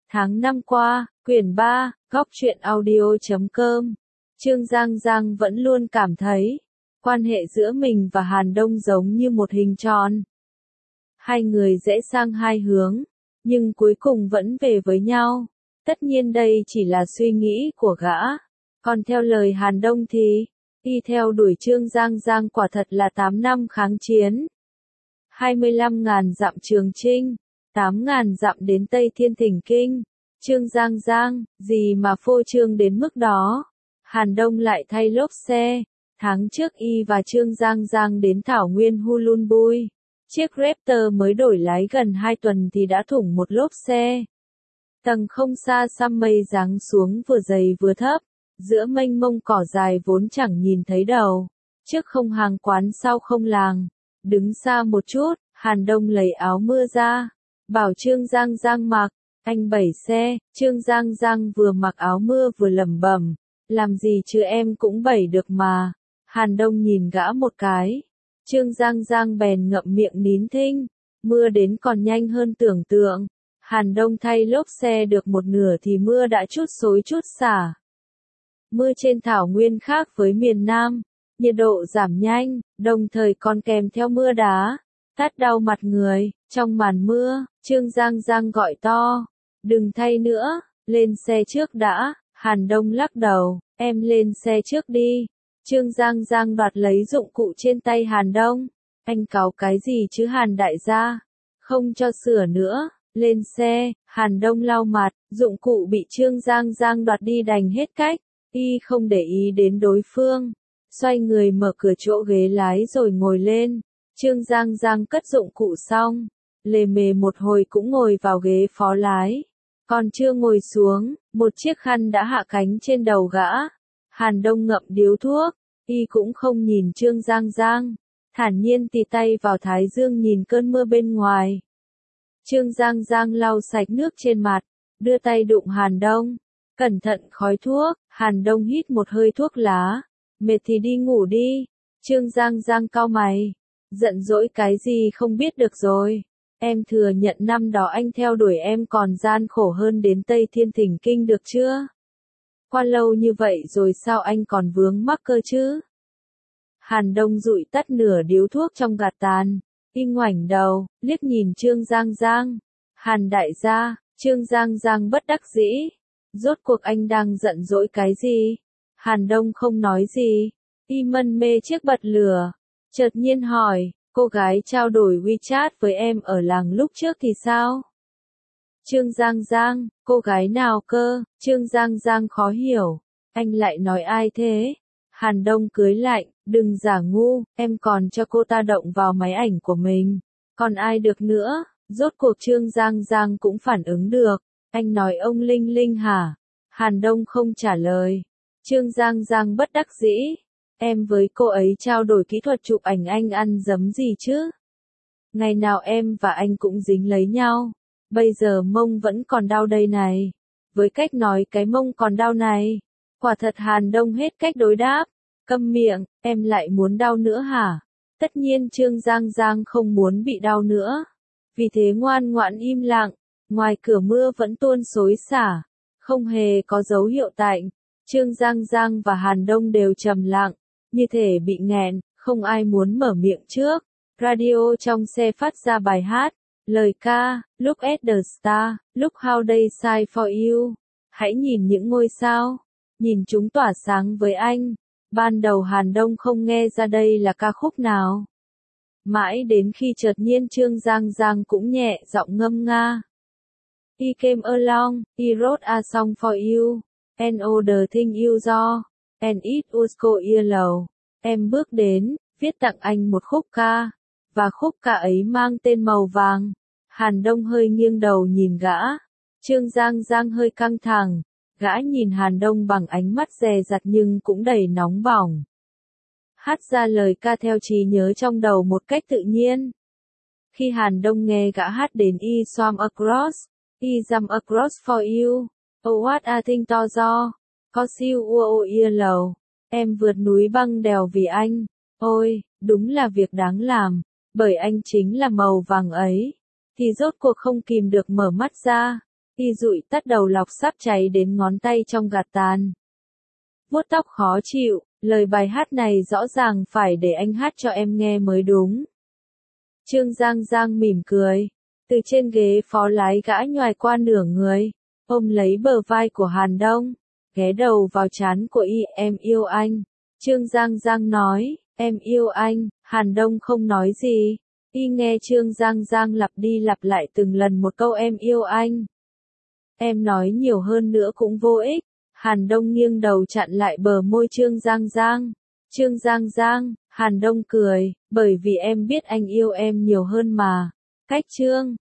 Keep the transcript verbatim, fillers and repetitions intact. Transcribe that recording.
Tháng năm qua, quyển ba, góc truyện audio chấm com. Trương Giang Giang vẫn luôn cảm thấy, quan hệ giữa mình và Hàn Đông giống như một hình tròn. Hai người rẽ sang hai hướng, nhưng cuối cùng vẫn về với nhau. Tất nhiên đây chỉ là suy nghĩ của gã. Còn theo lời Hàn Đông thì, y theo đuổi Trương Giang Giang quả thật là tám năm kháng chiến. hai mươi lăm ngàn dặm Trường Chinh, tám ngàn dặm đến Tây Thiên Thỉnh Kinh. Trương Giang Giang, gì mà phô trương đến mức đó. Hàn Đông lại thay lốp xe. Tháng trước y và Trương Giang Giang đến thảo nguyên Hulun Bui. Chiếc Raptor mới đổi lái gần hai tuần thì đã thủng một lốp xe. Tầng không xa xăm mây giáng xuống vừa dày vừa thấp. Giữa mênh mông cỏ dài vốn chẳng nhìn thấy đầu. Trước không hàng quán sau không làng. Đứng xa một chút, Hàn Đông lấy áo mưa ra. Bảo Trương Giang Giang mặc. Anh đẩy xe, Trương Giang Giang vừa mặc áo mưa vừa lẩm bẩm. Làm gì chứ em cũng đẩy được mà. Hàn Đông nhìn gã một cái. Trương Giang Giang bèn ngậm miệng nín thinh. Mưa đến còn nhanh hơn tưởng tượng. Hàn Đông thay lốp xe được một nửa thì mưa đã chút xối chút xả. Mưa trên thảo nguyên khác với miền Nam. Nhiệt độ giảm nhanh, đồng thời còn kèm theo mưa đá. Tát đau mặt người. Trong màn mưa, Trương Giang Giang gọi to. Đừng thay nữa, lên xe trước đã. Hàn Đông lắc đầu, em lên xe trước đi. Trương Giang Giang đoạt lấy dụng cụ trên tay Hàn Đông. Anh cáu cái gì chứ Hàn đại gia? Không cho sửa nữa. Lên xe, Hàn Đông lau mặt, dụng cụ bị Trương Giang Giang đoạt đi đành hết cách. Y không để ý đến đối phương. Xoay người mở cửa chỗ ghế lái rồi ngồi lên. Trương Giang Giang cất dụng cụ xong. Lề mề một hồi cũng ngồi vào ghế phó lái. Còn chưa ngồi xuống, một chiếc khăn đã hạ cánh trên đầu gã. Hàn Đông ngậm điếu thuốc, y cũng không nhìn Trương Giang Giang. Thản nhiên tì tay vào thái dương nhìn cơn mưa bên ngoài. Trương Giang Giang lau sạch nước trên mặt, đưa tay đụng Hàn Đông. Cẩn thận khói thuốc, Hàn Đông hít một hơi thuốc lá. Mệt thì đi ngủ đi. Trương Giang Giang cau mày. Giận dỗi cái gì không biết được rồi. Em thừa nhận năm đó anh theo đuổi em còn gian khổ hơn đến Tây Thiên Thỉnh Kinh được chưa? Qua lâu như vậy rồi sao anh còn vướng mắc cơ chứ? Hàn Đông dụi tắt nửa điếu thuốc trong gạt tàn. Y ngoảnh đầu, liếc nhìn Trương Giang Giang. Hàn đại gia, Trương Giang Giang bất đắc dĩ. Rốt cuộc anh đang giận dỗi cái gì? Hàn Đông không nói gì. Y mân mê chiếc bật lửa. Chợt nhiên hỏi. Cô gái trao đổi WeChat với em ở làng lúc trước thì sao? Trương Giang Giang, cô gái nào cơ? Trương Giang Giang khó hiểu. Anh lại nói ai thế? Hàn Đông cưới lạnh, đừng giả ngu, em còn cho cô ta động vào máy ảnh của mình. Còn ai được nữa? Rốt cuộc Trương Giang Giang cũng phản ứng được. Anh nói ông Linh Linh hả? Hàn Đông không trả lời. Trương Giang Giang bất đắc dĩ. Em với cô ấy trao đổi kỹ thuật chụp ảnh anh ăn dấm gì chứ? Ngày nào em và anh cũng dính lấy nhau. Bây giờ mông vẫn còn đau đây này. Với cách nói cái mông còn đau này. Quả thật Hàn Đông hết cách đối đáp. Câm miệng, em lại muốn đau nữa hả? Tất nhiên Trương Giang Giang không muốn bị đau nữa. Vì thế ngoan ngoãn im lặng. Ngoài cửa mưa vẫn tuôn xối xả. Không hề có dấu hiệu tạnh. Trương Giang Giang và Hàn Đông đều trầm lặng. Như thể bị nghẹn, không ai muốn mở miệng trước. Radio trong xe phát ra bài hát. Lời ca, Look at the star, look how they shine for you. Hãy nhìn những ngôi sao. Nhìn chúng tỏa sáng với anh. Ban đầu Hàn Đông không nghe ra đây là ca khúc nào. Mãi đến khi chợt nhiên Trương Giang Giang cũng nhẹ giọng ngâm nga. He came along, he wrote a song for you. And all the thing you saw. And it was so yellow. Em bước đến, viết tặng anh một khúc ca. Và khúc ca ấy mang tên Màu Vàng. Hàn Đông hơi nghiêng đầu nhìn gã. Trương Giang Giang hơi căng thẳng. Gã nhìn Hàn Đông bằng ánh mắt dè dặt nhưng cũng đầy nóng bỏng. Hát ra lời ca theo trí nhớ trong đầu một cách tự nhiên. Khi Hàn Đông nghe gã hát đến I swam across, I jump across for you. Oh what a thing to do. Cause you were yellow. Em vượt núi băng đèo vì anh. Ôi, đúng là việc đáng làm. Bởi anh chính là màu vàng ấy. Thì rốt cuộc không kìm được mở mắt ra. Y dụi tắt đầu lọc sắp cháy đến ngón tay trong gạt tàn. Vuốt tóc khó chịu, lời bài hát này rõ ràng phải để anh hát cho em nghe mới đúng. Trương Giang Giang mỉm cười, từ trên ghế phó lái gã nhoài qua nửa người, ôm lấy bờ vai của Hàn Đông, ghé đầu vào trán của y. Em yêu anh. Trương Giang Giang nói, em yêu anh. Hàn Đông không nói gì. Y nghe Trương Giang Giang lặp đi lặp lại từng lần một câu em yêu anh. Em nói nhiều hơn nữa cũng vô ích. Hàn Đông nghiêng đầu chặn lại bờ môi Trương Giang Giang. Trương Giang Giang, Hàn Đông cười, bởi vì em biết anh yêu em nhiều hơn mà. Cách Trương